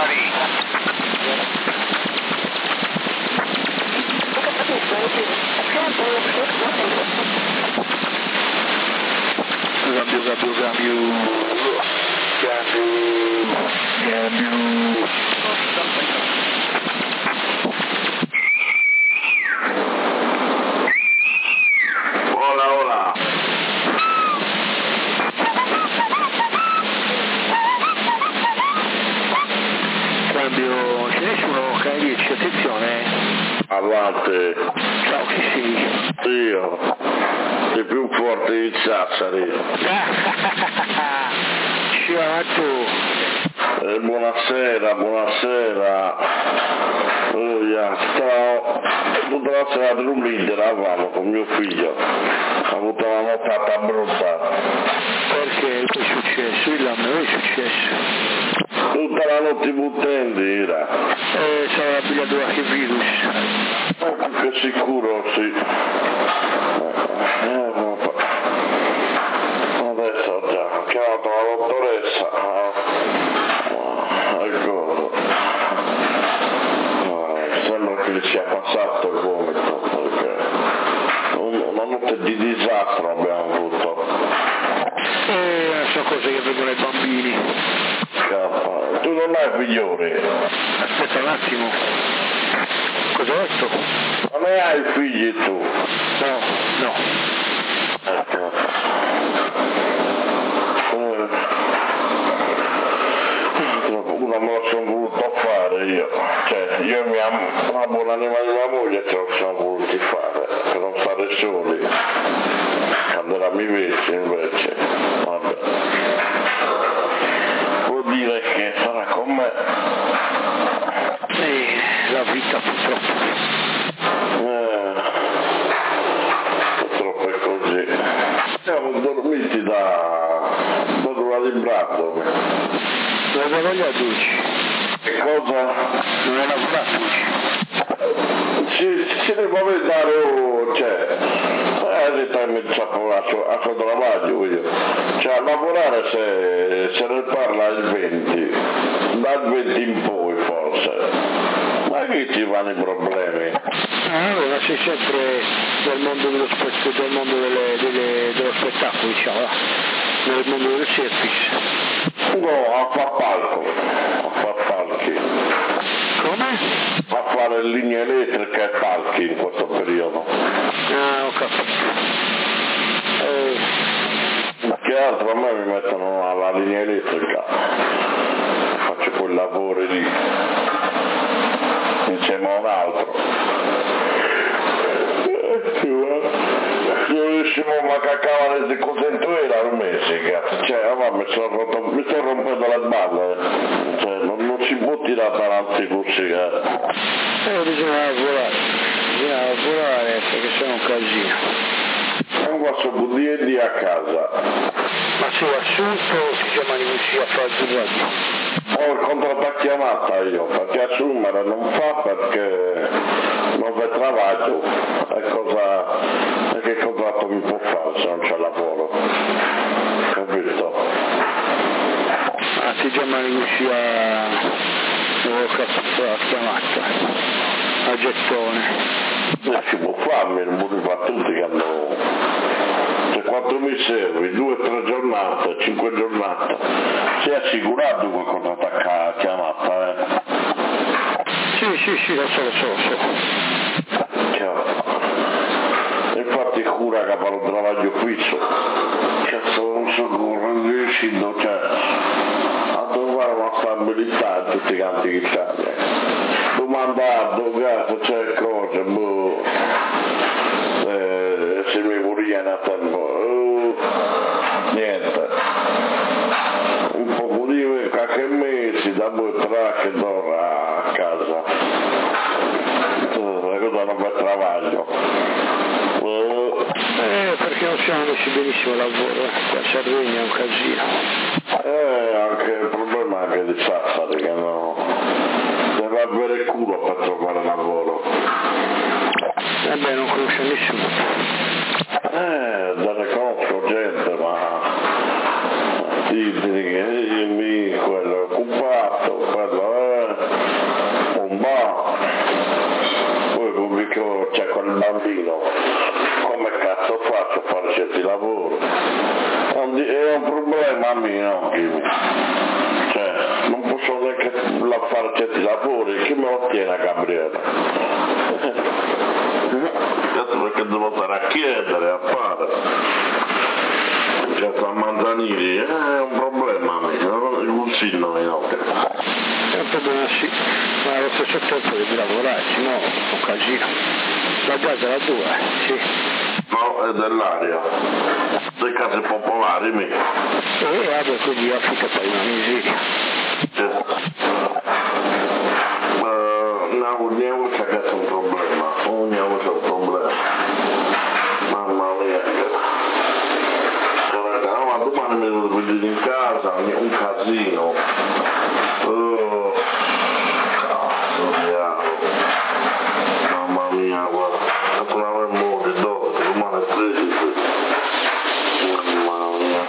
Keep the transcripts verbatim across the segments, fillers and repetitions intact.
Cambio, cambio, cambio. Cambio, cambio. Hola, hola. Cambio, ce n'è uno, canale dieci, attenzione. Avanti. Ciao, chi sei? Io. Sei più forte di Sassari. Ciao a tu. Eh, buonasera, buonasera. Oh, yeah. Stavo tutta la sera dormendo, eravamo con mio figlio. Ha avuto una nottata brutta. Perché? Che è successo? Il me è successo. Tutta la notte buttando era. Eh, sarà la piglia qualche virus. Eh, che sicuro, sì. Eh, vabbè. Adesso ho già chiamato la dottoressa. Ecco. Sembra che gli sia passato il vomito, perché una notte di disastro abbiamo avuto. Eh, sono cose che vengono ai bambini. Tu non hai figlioli? Aspetta un attimo. Cosa ho detto? Non ne hai figli tu? No, no. Ecco. Una me lo sono voluto fare io. Cioè, io e mia, una buona anima di mia moglie ce lo siamo voluti fare, per non stare soli. Quando eravamo invece, invece. Vabbè. Vuol dire che sarà con me. Eh, la vita purtroppo. Eh, purtroppo è così. Siamo dormiti da, da l'ora di Braddock. Non avevo gli adulti. Che cosa? Non è lavorato oggi. Si, si deve vedere, oh, cioè, eh, detto che mi faccio a suo travaglio io. Cioè, a lavorare se, se ne parla il venti, dal venti in poi forse. Ma che ci vanno i problemi? Allora sei sempre nel mondo dello spettacolo, del mondo delle, delle, dello spettacolo, diciamo, là. Nel mondo del service. No, a far palco, a far palchi. Come? A fare linee elettriche e palchi in questo periodo. Ah, ho capito. Eh, Ma che altro a me mi mettono alla linea elettrica. Faccio quel lavoro lì. Insieme a un altro. Non riuscivo a cacavare le cose in tuera un mese, cazzo. Cioè, ma mi sto, mi sto rompendo le balle. Cioè, non, non si può tirare avanti così, eh. eh bisogna lavorare, bisogna lavorare perché sono un casino. Non posso buttare di a casa. Ma sei assunto o ti chiamano così a fare il radio? Ho il contratto a chiamata io, perché assumere non fa perché non vi travaglio. E cosa, e che contratto mi può fare se non c'è lavoro? Capito? Ah, ti chiamano così a... non ho capito la chiamata. A gettone. E si può farmi, non può fare tutti che hanno... Se quanto mi servi, due o tre giornate, cinque giornate, sei assicurato quel contratto a chiamata, eh? Sì, sì, sì, lo so, lo so, lo so. Chiaro. Infatti cura che fa un travaglio fisso. Cazzo, non so come riuscito, cioè, a trovare una stabilità in tutti i canti d'Italia. Domandato, cazzo, c'è cose, boh. Eh, se mi viene a tempo, uh, niente. Un po' di qualche mese, da due tre che do a casa. La cosa non va travaglio. Uh, Eh, perché non siamo messi benissimo al lavoro, eh. Qua a Sardegna è un casino. Eh, anche il problema è anche di Sassari, che no, deve avere il culo per trovare lavoro. Eh beh, non conosce nessuno. Eh, ne conosco gente, ma dici che mi quello è occupato, quello è... il bambino, come cazzo faccio a fare certi lavori? È un, è un problema mio, cioè non posso neanche fare certi lavori, chi me lo tiene a Gabriele? Perché devo stare a chiedere, a fare, cioè a manzanili, è un problema mio, il consiglio mi no. È un problema sì, ma allo stesso tempo devi lavorare, se no è un casino. La casa è la tua, sì. No, è dell'aria, dei case popolari mi. E vabbè, quindi affitta poi una miseria. Cioè, uh, no, ogni volta che c'è un problema, ogni volta c'è un problema. Mamma mia, no, ma domani mi devo vedere in casa, un casino. Oh, cazzo diavolo. Mamma mia, guarda, tornavo in modo dopo, domani è tredici. Mamma mia.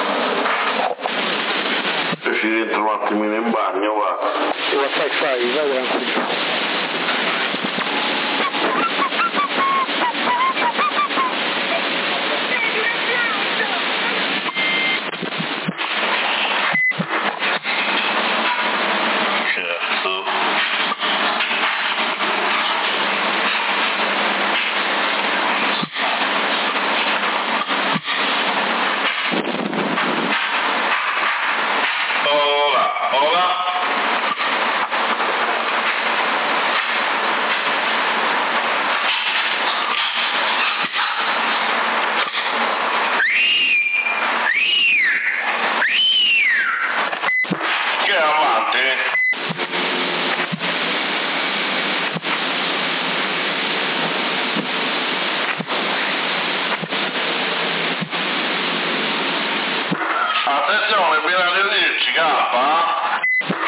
E ci rientro un attimino in bagno, va. E la fai fai, vai tranquillo. Attenzione, bisogna dirci, capa.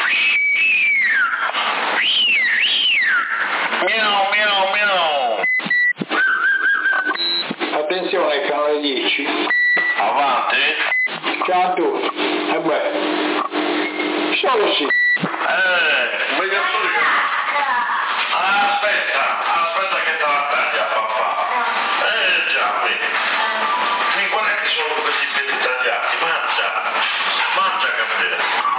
Miau, miau, miau. Attenzione, canale dieci. Avanti. Ciao a tutti. E beh, solo sì. Eh, meglio tu. Aspetta, aspetta che te la taglia, papà. Eh già, qui. Mi guarda che sono questi piedi tagliati, mangia, mangia Gabriele.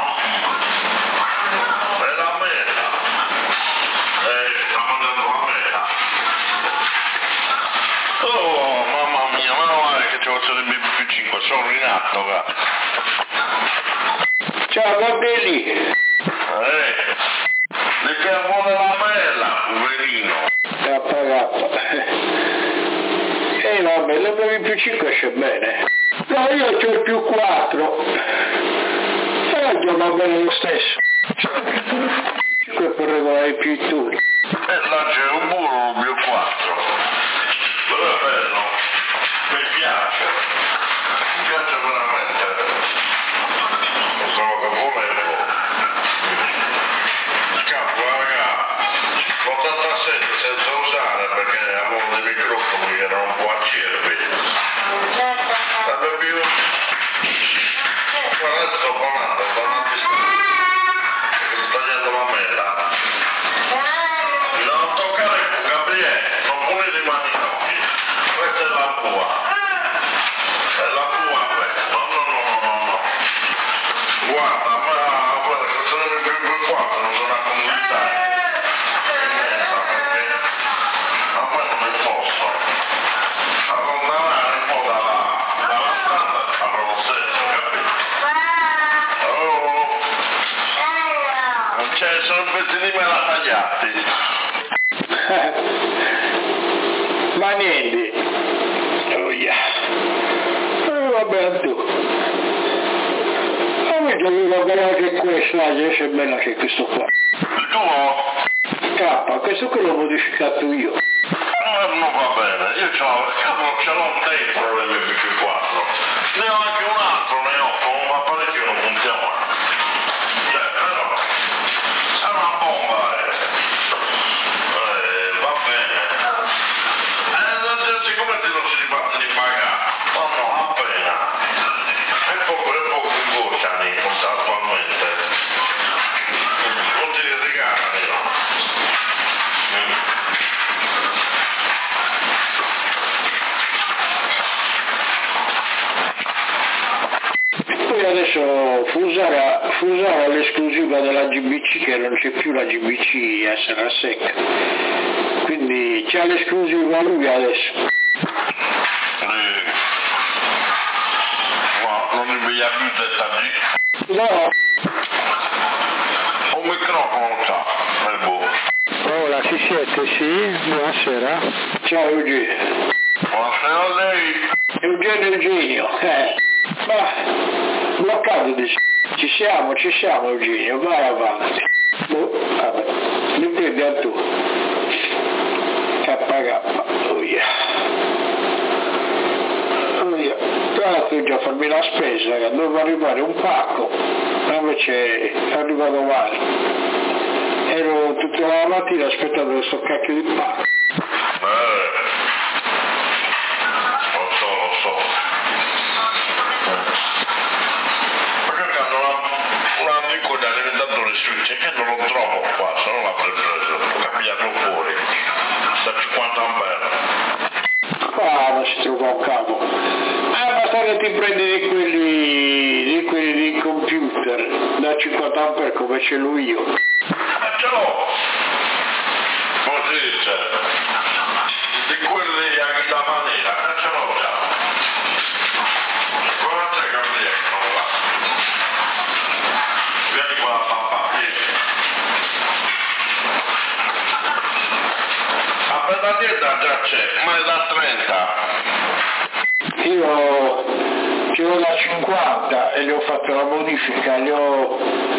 È la mela. Eh, sta mangiando la mela. Oh, mamma mia, meno male che ci faccio del B più cinque, sono in atto, guarda. Ciao Gabriele. Eh, mi fermo della mela, poverino. K K. E vabbè, la B più cinque c'è bene. No, io c'ho il più quattro. E oggi va bene lo stesso. cinque per regolare i più turni. E là c'è un burro più quattro. Però è bello, mi piace, mi piace veramente. Lo trovo che volevo. Scappo, raga, l'ottantasette senza usare perché avevo dei microfoni che erano un po' acerbi. Vabbè più. Guarda, sto parlando, sto parlando di sto. Perché sto tagliando la mela. Non toccare Gabriele, non pone le mani in occhi. Questa è la bua. È la bua questa. No, no, no, no, no, no. Guarda, ma guarda, questo non è più più quattro, non sono a comunità. A me non mi posso allontanare un po' dalla, dalla strada e farlo lo stesso, capito? Oh, non c'è, sono pezzi di mela tagliati. Ma niente. Oh yeah. Eh, vabbè, tu. Ma mi dico bene che questo, c'è bene che questo qua. Il tuo? K, questo qui l'ho modificato io. No, non va bene, io c'ho, cavolo, ce l'ho dentro l'M P più quattro. Ne ho anche un altro, ne ho, con un apparecchio non funziona. Cioè, però, è una bomba, eh. Eh, va bene. Eh, siccome ti non si riparti di pagare, no, no, appena. È poco, è poco in voce, attualmente. Non ti regalano. Lui adesso fu usare, fu usare l'esclusiva della G B C, che non c'è più la G B C a Serrasecca, quindi c'ha l'esclusiva lui adesso. Ma non invia più dettagli? No. Un microfono c'ha nel buco. Hola, ci siete? Sì? Buonasera. Ciao Eugenio. Buonasera a lei. Eugenio Eugenio, eh. Ma bloccato di ci siamo, ci siamo Eugenio, vai avanti. Oh, vabbè, mi prendi a tu. K K, oh yeah. Oh yeah. Tra l'altro già farmi la spesa, che dovevo arrivare un pacco, ma invece è arrivato male. Ero tutta la mattina aspettando questo cacchio di pacco. Eh, lo so, lo so. Ma che cazzo, un amico da alimentatore switch che non lo trovo qua, se non l'avrei preso, l'ho cambiato fuori, da cinquanta ampere. Ah, non si trova un capo. Ah, basta che ti prendi di quelli, di quelli di computer, da cinquanta ampere come ce l'ho io. Ma ce l'ho! Così c'è. Di quelli anche da manera, ma ce l'ho già. Come c'è che non riescono qua? Vieni qua, papà, vieni. Ma per la dieta già c'è, ma è da trenta. Io ce l'ho da cinquanta e gli ho fatto la modifica, gli ho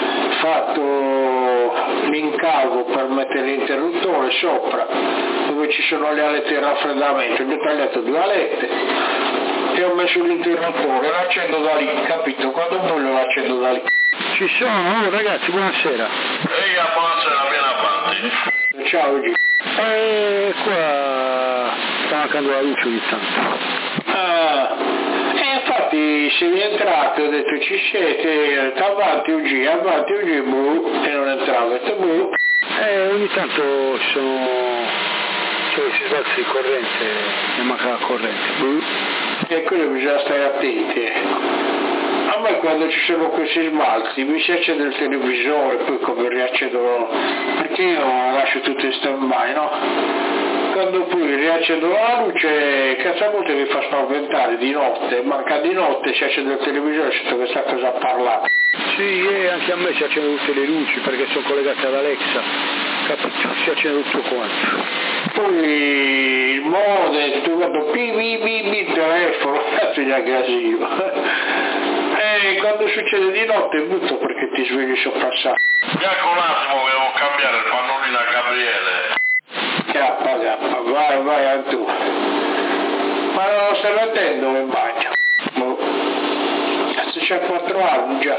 fatto l'incavo per mettere l'interruttore sopra, dove ci sono le alette di raffreddamento, gli ho tagliato due alette e ho messo l'interruttore, l'accendo da lì, capito? Quando voglio l'accendo da lì. Ci sono, oh, ragazzi, buonasera. Ehi, buonasera, vieni avanti. Ciao Gigi. E qua sta mancando la luce ogni tanto. Ah, e infatti sei rientrato, ho detto ci siete, avanti U G, avanti U G, blu, e non entrava, ho detto blu. E ogni tanto ci sono, cioè si sbalza di corrente e manca la corrente. Blu. E quello bisogna stare attenti. A me quando ci sono questi smalti mi si accende il televisore, poi come riaccendono, perché io lascio tutto in stand-by, no? Quando poi riaccendo la luce, cazzo a volte mi fa spaventare di notte, manca di notte, si accende il televisore e sento questa cosa a parlare. Sì, e anche a me si accendono tutte le luci perché sono collegate ad Alexa, capito? Si accende tutto quanto. Poi il modem, tu guarda, pi pi pi pi, il telefono, cazzo di aggressivo. E quando succede di notte è brutto perché ti svegli sopra il sacco. Ecco un attimo che devo cambiare il pannolino a Gabriele. K K, vai, vai a tu. Ma non lo stai mettendo in bagno? No. Cazzo c'ha quattro anni già.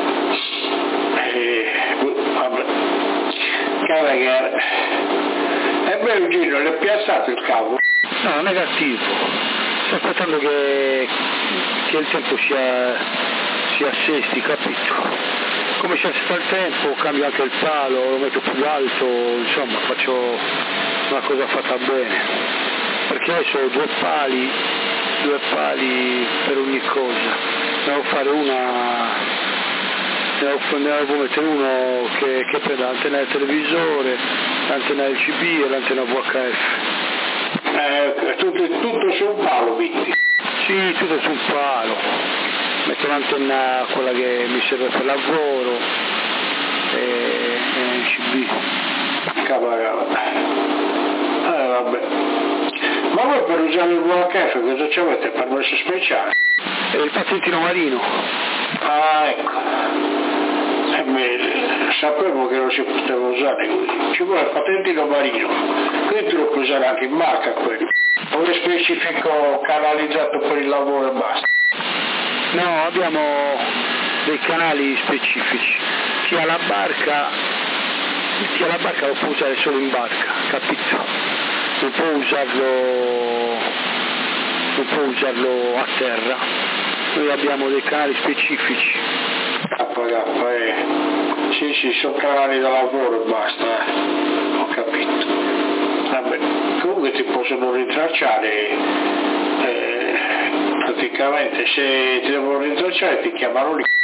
E, vabbè. Cavagare. E beh, Eugenio, l'hai piazzato il cavo? No, negativo. Sto aspettando che, che il tempo sia, si assesti, capito? Come si assesta il tempo, cambio anche il palo, lo metto più alto, insomma faccio una cosa fatta bene. Perché adesso ho due pali, due pali per ogni cosa. Ne devo fare una, ne devo, ne devo mettere uno che, che prenda l'antenna del televisore, l'antenna del C B e l'antenna V H F. Eh, tutto, tutto su un palo, Vitti. Sì, tutto su un palo. Metto l'antenna, quella che mi serve per lavoro, e, e il C B. Cavolo. Eh, vabbè. Ma voi per usare il V H F cosa ci avete? Permesso speciale? E il patentino marino. Ah, ecco. Eh, beh, sapevo che non si poteva usare così. Ci vuole il patentino marino. Quindi tu lo puoi usare anche in barca quello. O è specifico canalizzato per il lavoro e basta? No, abbiamo dei canali specifici. Chi ha la barca, chi ha la barca lo può usare solo in barca, capito? Non può usarlo, non può usarlo a terra. Noi abbiamo dei canali specifici. K K, eh. Sì, sì, sono canali da lavoro e basta, eh. Ho capito. Vabbè, comunque ti possono rintracciare, eh, praticamente se ti devono rintracciare ti chiamano lì.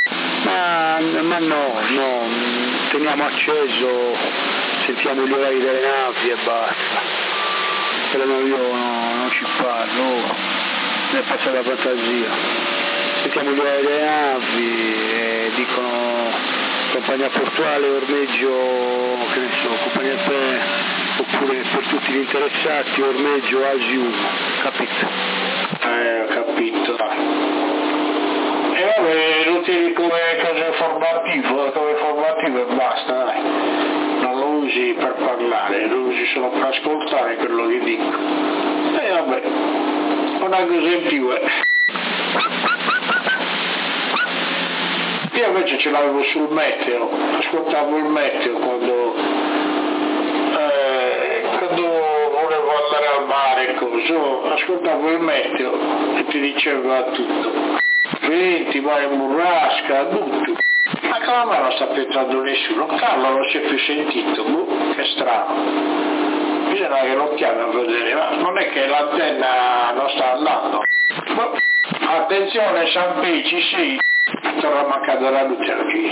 Ma, ma no, no, teniamo acceso, sentiamo gli orari delle navi e basta. Però no, io no, non ci parlo, ne passa la fantasia. Sentiamo gli orari delle navi e dicono compagnia portuale, ormeggio, che ne so, compagnia per, oppure per tutti gli interessati, ormeggio Asi uno, capito? Eh, ho capito. E vabbè, lo tieni come cosa informativo, come informativo e basta, dai. Non lo usi per parlare, lo usi solo per ascoltare quello che dico. E vabbè, una cosa in più è. Io invece ce l'avevo sul meteo, ascoltavo il meteo quando, eh, quando volevo andare al mare e così, ascoltavo il meteo e ti diceva tutto. Venti, mare in burrasca, tutto. Ma come mai non sta più entrando nessuno? Carlo non si è più sentito, boh, che strano. Bisogna che lo chiami a vedere, ma non è che l'antenna non sta andando. Boh. Attenzione San Peci, sì, torna a mancare la luce oggi.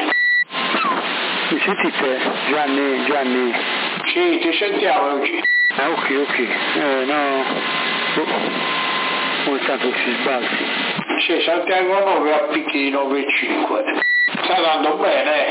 Mi sentite? Gianni, Gianni? Sì, ti sentiamo oggi. Ah, ok, ok. Eh, no. Oh. Ogni tanto si sbalzi. Sì, Santiago nove a picchi nove virgola cinque. Sta andando bene.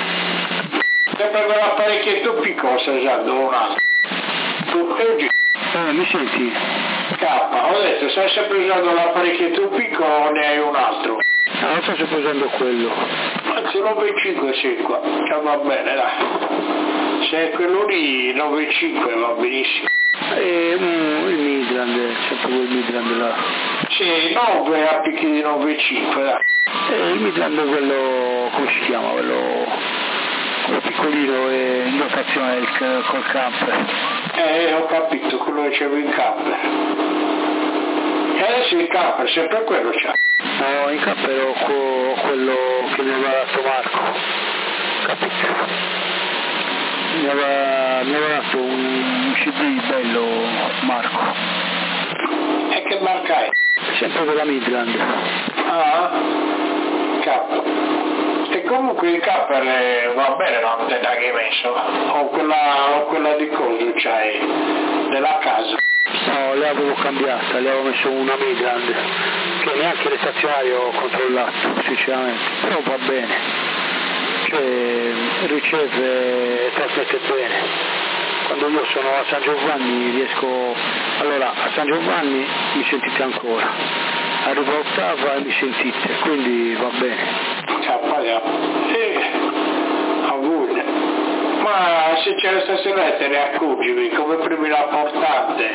Sempre quell'apparecchietto piccolo sta usando un altro. Tu oggi? Eh, mi senti? K, ho detto, stai sempre usando l'apparecchietto piccolo o ne hai un altro? Ah, non sto sempre usando quello. Anzi, nove virgola cinque sì qua. Che va bene, dai. Se è quello lì, nove virgola cinque va benissimo. E mm, il Midland, sempre quel Midland là. Sì, nove a picchi di nove virgola cinque, dai. E il Midland è quello, come si chiama, quello, quello piccolino e in dotazione il, col camper. Eh, ho capito, quello che c'è in camper. E adesso il camper, sempre quello c'ha. No, in camper ho co, quello che mi aveva dato Marco, capito? Mi aveva, mi aveva dato un C D bello Marco. E che marca è? Sempre della Midland. Ah, K. E comunque il camper eh, va bene l'antenna che hai messo? O quella, o quella di coso c'hai? Della casa? No, le avevo cambiata, le avevo messo una Midland, che neanche le stazionarie ho controllato, sinceramente, però va bene, cioè riceve e trasmette bene. Quando io sono a San Giovanni riesco, allora a San Giovanni mi sentite ancora, arrivo a Ottava e mi sentite, quindi va bene. Cappaia. Sì, a voglia. Ma se c'è la stazione te ne accorgi, come premi la portante,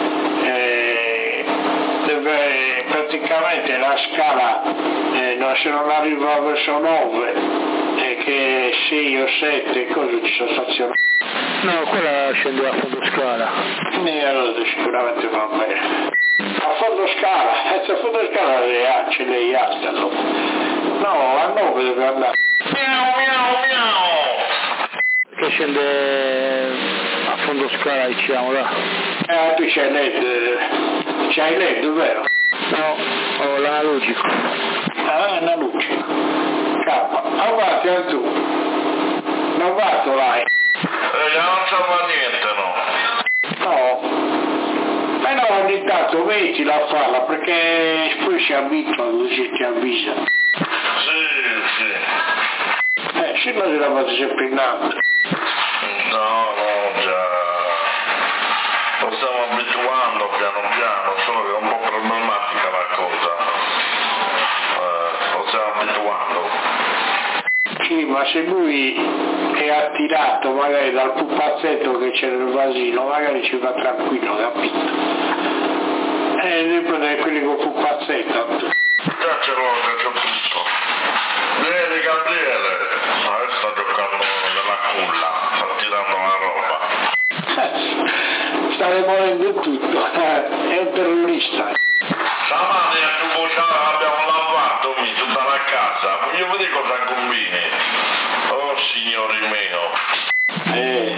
eh, deve, praticamente la scala, eh, no, se non arriva verso nove, eh, che sei o sette, cosa ci sono stazioni? No, quella scende a fondo scala. E allora sicuramente va bene. A fondo scala, a fondo scala ce le astano. No, a nove deve andare. Miau, miau, miau. Che scende a fondo scala, diciamo là. Eh, tu c'hai LED, c'hai LED, vero? No, ho l'analogico. Ah, analogico. K, avanti anche tu. Non vado là. Eh, non serve a niente, no? No. Ma no, ogni tanto mettila a farla, perché poi si abitua così ti avvisa. Sì, sì. Eh, se no si la fate sempre in alto. No, no, già. Lo stiamo abituando piano piano, solo che è un po' problematica la cosa. Eh, lo stiamo abituando. Sì, ma se lui è attirato magari dal pupazzetto che c'è nel vasino, magari ci va tranquillo, capito? E lui prende quelli col pupazzetto. Già ce l'ho, già c'ho tutto. Vieni Gabriele, adesso sta giocando nella culla, sta tirando la roba. Sta demolendo tutto, è un terrorista. Stamani a Tubociana abbiamo lavato mi tutta la casa, io vedi cosa combini. Oh signori mio. Eh,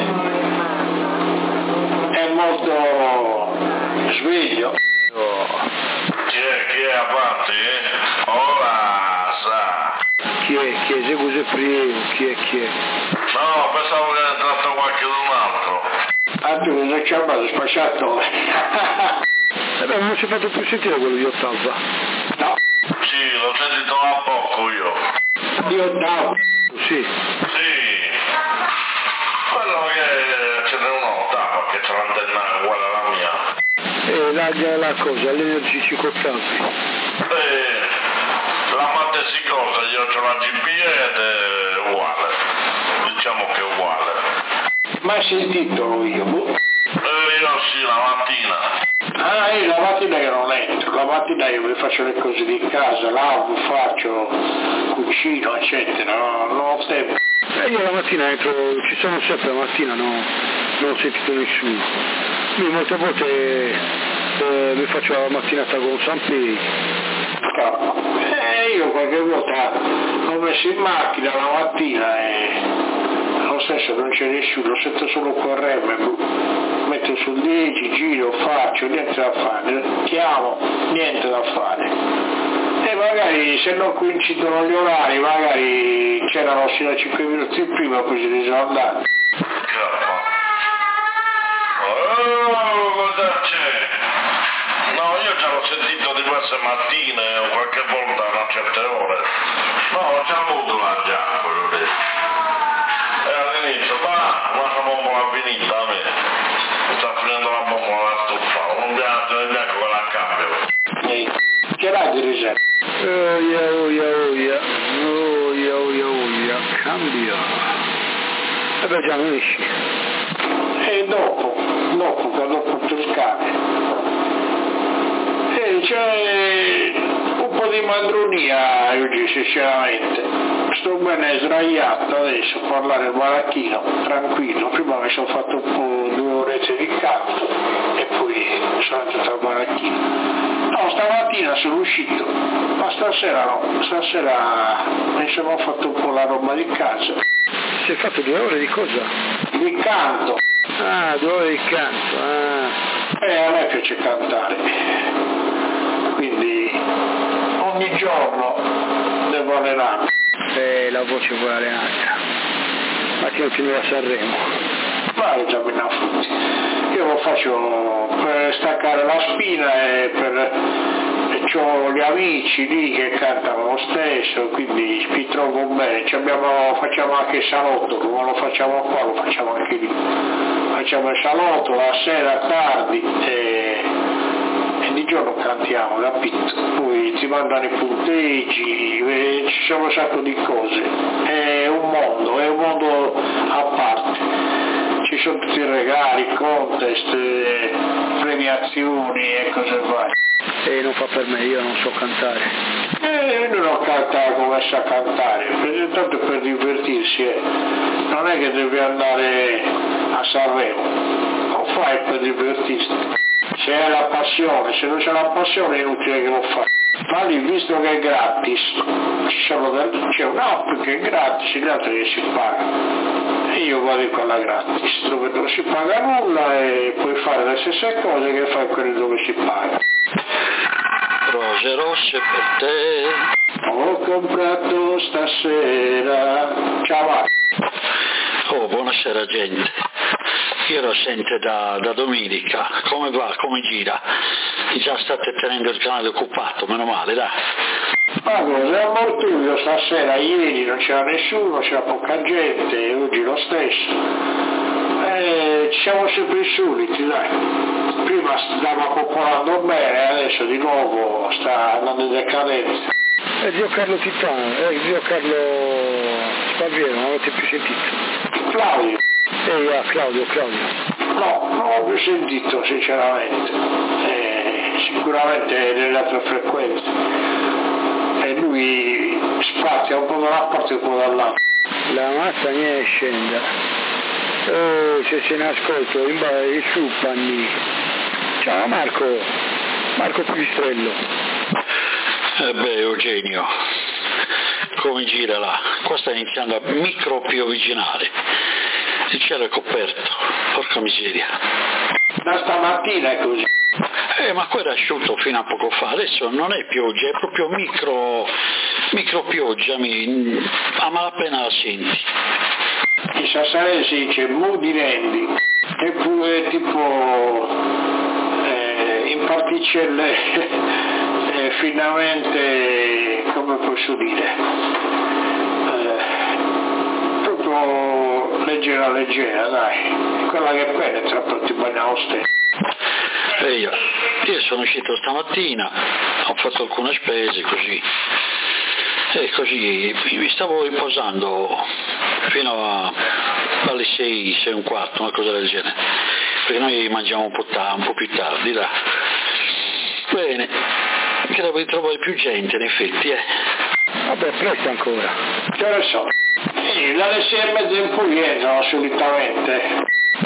è molto sveglio. Chi è, chi è avanti? Eh? Ora sa. Chi chi è, chi è, Seguse primo, chi è, chi è. No, pensavo che era entrato qualche un altro. Ah, tu non ci hai mai spacciato? Eh beh, non si è fatto più sentire quello di Ottava. No. Sì, l'ho sentito da poco io. Di Ottava? Sì. Sì. Quello che ce n'è un'Ottava che c'è l'antenna uguale alla mia. E la, la cosa, l'Energy cinquecampi. Eh, la Mattesicosa, io c'ho la G P ed è uguale. Diciamo che è uguale. Ma hai sentito io? Eh, io sì, la mattina. Ah, io la mattina che non entro, la mattina io mi faccio le cose di casa, lavo, faccio, cucino, eccetera, no, non ho tempo. E io la mattina entro, ci sono sempre la mattina, no, non ho sentito nessuno. Io molte volte eh, mi faccio la mattinata con Sampei. Eh, io qualche volta ho messo in macchina la mattina e lo stesso non c'è nessuno, sento solo correre, metto sul dieci, giro, faccio, niente da fare, chiamo, niente da fare. E magari se non coincidono gli orari, magari c'erano sino a cinque minuti prima, così ne sono andati. Oh, cosa c'è? No, io già l'ho sentito diverse mattine o qualche volta a certe ore. No, ho già avuto la già, quello lì. E all'inizio, ma una bombola finita a me. Mi sta finendo la bombola alla stufa. Non bianco, non bianco con la cambio. Ehi, che l'hai di riserva? Oia, oia, oia, oia, oia, oia, cambia. E beh già non esci. E dopo, dopo, quando ho fatto il cane. E c'è un po' di mandronia oggi, sinceramente. Sto bene sdraiato adesso a parlare al baracchino, tranquillo. Prima mi sono fatto un po' due orette di canto e poi sono andato al baracchino. No, stamattina sono uscito, ma stasera no, stasera mi sono fatto un po' la roba di casa. Si è fatto due ore di cosa? Di canto. Ah, due ore di canto, ah. E a me piace cantare, quindi ogni giorno devo allenare. Eh, la voce vuole allenata. Ma ti non finire a Sanremo. Ma già me ne affutti. Io lo faccio per staccare la spina e per... e ho gli amici lì che cantano lo stesso, quindi mi trovo bene. Ci abbiamo, facciamo anche il salotto, come lo facciamo qua, lo facciamo anche lì. Facciamo il salotto la sera tardi e, e di giorno cantiamo, capito? Poi ti mandano i punteggi, e ci sono un sacco di cose. È un mondo, è un mondo a parte. Ci sono tutti i regali, contest, premiazioni e cose varie. E non fa per me, io non so cantare. Eh, io non ho cantato come sa cantare, per, tanto per divertirsi, eh. Non è che devi andare a Sanremo, lo fai per divertirti. Se hai la passione, se non c'è la passione è inutile che lo fai. Ma lì, visto che è gratis, c'è un'app che è gratis, gli altri che si paga. E io vado in quella gratis, dove non si paga nulla e puoi fare le stesse cose che fai quelle dove si paga. Rose rosse per te Ho comprato stasera. Ciao Marco. Oh, buonasera gente. Io lo sento da, da domenica. Come va? Come gira? Già state tenendo il canale occupato, meno male, dai. Ma cosa, è morturio stasera, ieri non c'era nessuno, c'era poca gente, oggi lo stesso. Eh, ci siamo sempre i soliti, dai. Prima stava popolando bene, adesso di nuovo sta andando in decadenza. E zio Carlo Titano, eh, zio Carlo Spaviero, non avete più sentito? Claudio? Ehi, ah, Claudio, Claudio. No, non l'ho più sentito sinceramente. Eh, sicuramente nelle altre frequenze. E lui spazia un po' da una parte e un po' dall'altra. La mazza ne è scenda. Oh, se se ne ascolto, in ba- in su panni. Ciao Marco, Marco Pipistrello. Eh beh, Eugenio, come gira là? Qua sta iniziando a micro piovigginare. Il cielo è coperto, porca miseria. Da stamattina è così. Eh, ma quello è asciutto fino a poco fa, adesso non è pioggia, è proprio micro, micropioggia mi, a malapena la senti. In sassaresi c'è Mudinendi, eppure tipo eh, in particelle eh, finamente, come posso dire, eh, proprio leggera leggera, dai, quella che penetra proprio bene a ste. E io, io sono uscito stamattina, ho fatto alcune spese così, e così mi stavo riposando fino a, alle sei, sei e un quarto, una cosa del genere, perché noi mangiamo un po', ta- un po' più tardi, là. Bene, credo di trovare più gente in effetti, eh. Vabbè, presto ancora. Che ne so, sì, dalle sei e mezza in poi entrano solitamente.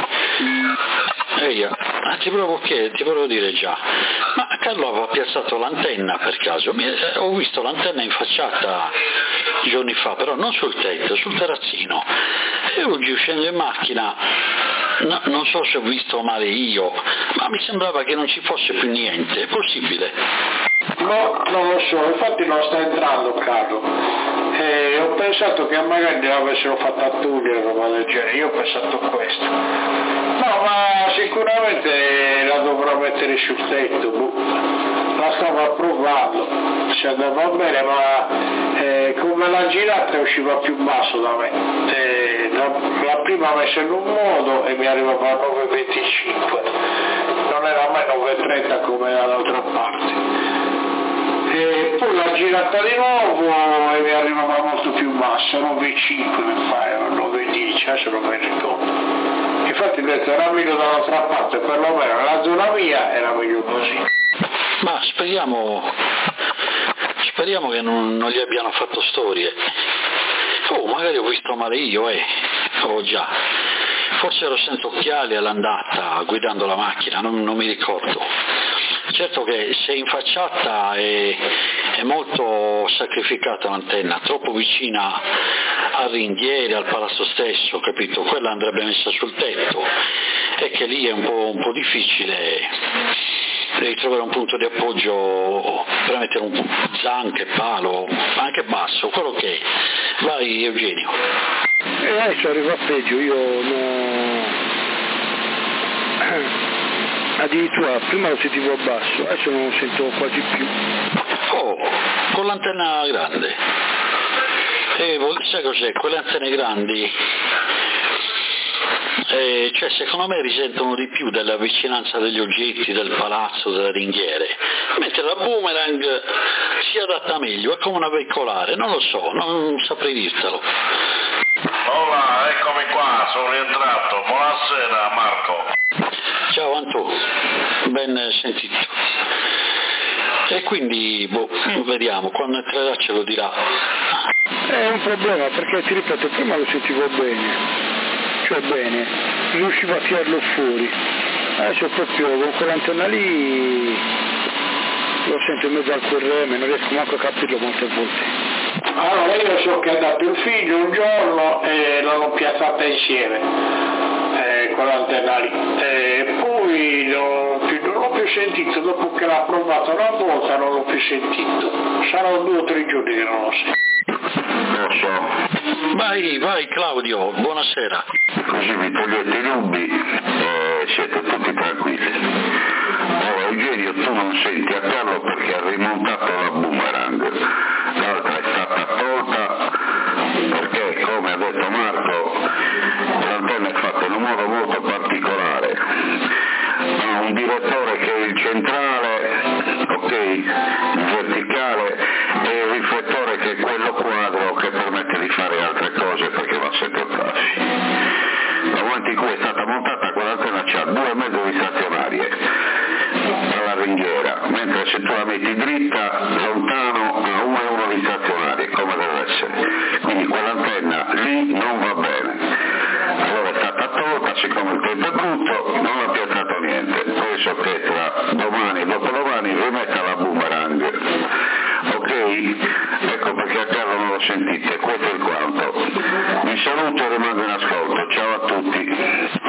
Ehi, ah, ti provo che, ti provo dire già, ma Carlo aveva piazzato l'antenna per caso? Mi, eh, ho visto l'antenna in facciata giorni fa, però non sul tetto, sul terrazzino. E oggi uscendo in macchina, no, non so se ho visto male io, ma mi sembrava che non ci fosse più niente. È possibile? No, non lo so, infatti non sta entrando Carlo. E ho pensato che magari l'avessero fatta togliere roba del genere, io ho pensato questo. No, ma sicuramente la dovrò mettere sul tetto, boh. La stavo provando, se andava bene, ma eh, come l'ha girata usciva più basso da me. Eh, la, la prima messa in un modo e mi arrivava a nove e venticinque, non era mai nove e trenta come dall'altra parte. E poi l'ha girata di nuovo e mi arrivava molto più basso, nove e cinque mi pare, nove e dieci, adesso non mi ricordo. Infatti ho detto era meglio dall'altra parte, perlomeno nella zona mia era meglio così. Ma speriamo, speriamo che non, non gli abbiano fatto storie. Oh, magari ho visto male io, eh. Oh già, forse ero senza occhiali all'andata guidando la macchina, non, non mi ricordo. Certo che se in facciata è, è molto sacrificata l'antenna, troppo vicina al ringhiere, al palazzo stesso, capito? Quella andrebbe messa sul tetto, e che lì è un po', un po' difficile, devi trovare un punto di appoggio per mettere un zanche, palo, anche basso, quello che è. Vai Eugenio. E adesso arriva peggio, io no... addirittura prima lo sentivo a basso, adesso non lo sento quasi più. Oh, con l'antenna grande. E sai cos'è? Quelle antenne grandi, eh, cioè secondo me risentono di più della vicinanza degli oggetti, del palazzo, delle ringhiere, mentre la boomerang si adatta meglio, è come una veicolare, non lo so, non saprei dirtelo. Hola, eccomi qua, sono rientrato. Buonasera Marco. Ciao Antò, ben sentito. E quindi, boh, vediamo, quando entrerà ce lo dirà. È un problema perché, ti ripeto, prima lo sentivo bene, cioè bene, riuscivo a tirarlo fuori. Adesso proprio con quell'antenna lì lo sento in mezzo al Q R M, non riesco manco a capirlo molte volte. Allora io so che è andato il figlio un giorno e l'hanno piazzata insieme, eh, quell'antenna lì, e poi non, più, non l'ho più sentito, dopo che l'ha provato una volta non l'ho più sentito, saranno due o tre giorni che non lo sento. Lo so. Vai, vai Claudio, buonasera. Così vi togliete i dubbi e siete tutti tranquilli. Ora Eugenio, tu non senti a Carlo perché ha rimontato la boomerang. L'altra è stata tolta perché, come ha detto Marco, l'antenna è fatta in un modo molto particolare. Ha un direttore che è il centrale, ok, il verticale, e il riflettore che è quello quadro che permette di fare altre cose perché va sempre a traffico. Nel momento in cui è stata montata quell'antenna c'ha due mezze di stazionarie alla ringhiera, mentre se tu la metti dritta lontano ha uno e uno di stazionarie come deve essere, quindi quell'antenna lì non va bene. Allora è stata tolta, siccome il tempo è brutto non ha piazzato niente, penso che tra domani e dopodomani rimetta la boomerang, ok? Ecco perché a Carlo non lo sentite, questo è il quanto. Vi saluto e rimango in ascolto, ciao a tutti.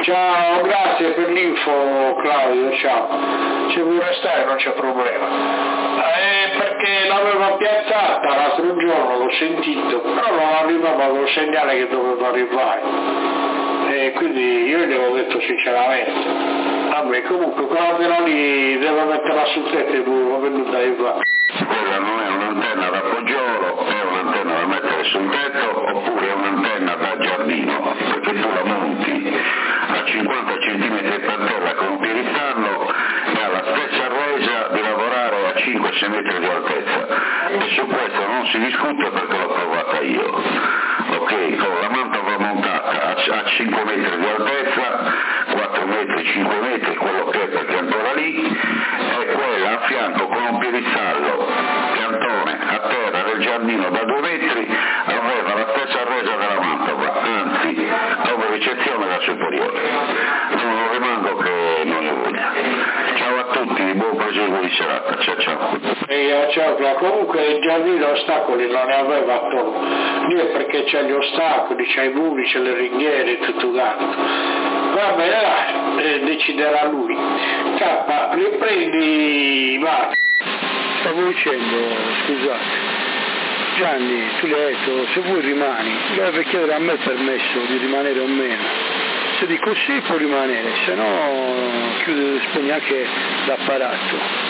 Ciao, grazie per l'info Claudio, ciao. Se vuoi restare non c'è problema. Eh, perché l'aveva piazzata l'altro giorno, l'ho sentito, però non arrivava con il segnale che doveva arrivare. E quindi io gli avevo detto sinceramente. Vabbè, comunque quella antena lì deve metterla sul tetto e va venuta e va. Quella non è un'antenna da poggiolo, è un'antenna da mettere sul tetto oppure è un'antenna da giardino, perché tu la monti a cinquanta centimetri per terra con un piedistallo e ha la stessa resa di lavorare a cinque sei metri di altezza. E su questo non si discute perché l'ho provata io. Ok, la manta va montata a cinque metri di altezza, quattro metri, cinque metri, quello che è perché è ancora lì, e quella a fianco con un piedistallo, piantone, a terra del giardino da due metri, aveva la stessa resa della mantova, anzi, come ricezione la superiore. Non rimango che non ne voglia. Ciao a tutti, buon proseguo di serata, ciao ciao. E ciao, comunque il giardino ostacoli non ne aveva attorno, lì è perché c'è gli ostacoli, c'è i muri, c'è le ringhiere e tutto quanto. Va bene, dai, eh, deciderà lui. K, riprendi, va. Stavo dicendo, scusate, Gianni, tu gli hai detto, se vuoi rimani, deve chiedere a me il permesso di rimanere o meno. Se dico sì può rimanere, se no chiude, spegni anche l'apparato.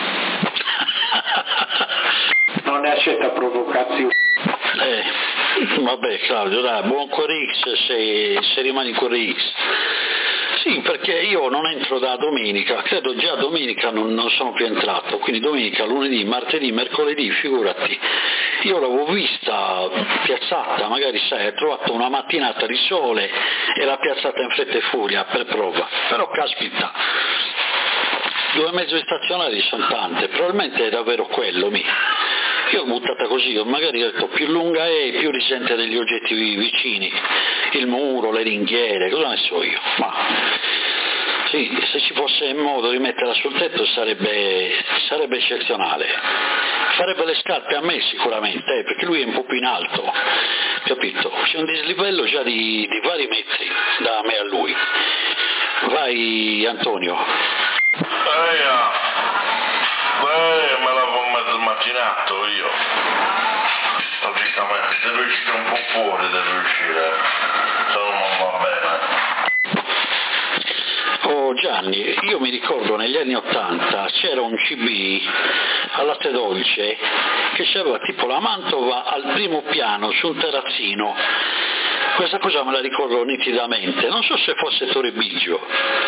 Non ne accetta provocazioni. Eh, vabbè Claudio, dai, buon Cuore X se, se rimani in Cuore X. Sì, perché io non entro da domenica, credo già domenica non, non sono più entrato, quindi domenica, lunedì, martedì, mercoledì, figurati. Io l'avevo vista piazzata, magari sai, ha trovato una mattinata di sole e l'ha piazzata in fretta e furia per prova, però caspita, due mezzi stazionari sono tante, probabilmente è davvero quello mi. Io l'ho buttata così, magari ho detto più lunga è, più risente degli oggetti vicini, il muro, le ringhiere, cosa ne so io, ma sì, se ci fosse modo di metterla sul tetto sarebbe, sarebbe eccezionale. Farebbe le scarpe a me sicuramente, eh, perché lui è un po' più in alto, capito? C'è un dislivello già di, di vari metri da me a lui. Vai Antonio. Eia. Beh, me l'avevo mezzo immaginato io, logicamente, deve uscire un po' fuori, deve uscire, se no non va bene. Oh Gianni, io mi ricordo negli anni Ottanta c'era un C B a latte dolce che c'aveva tipo la Mantova al primo piano su un terrazzino, questa cosa me la ricordo nitidamente, non so se fosse Torre Biggio.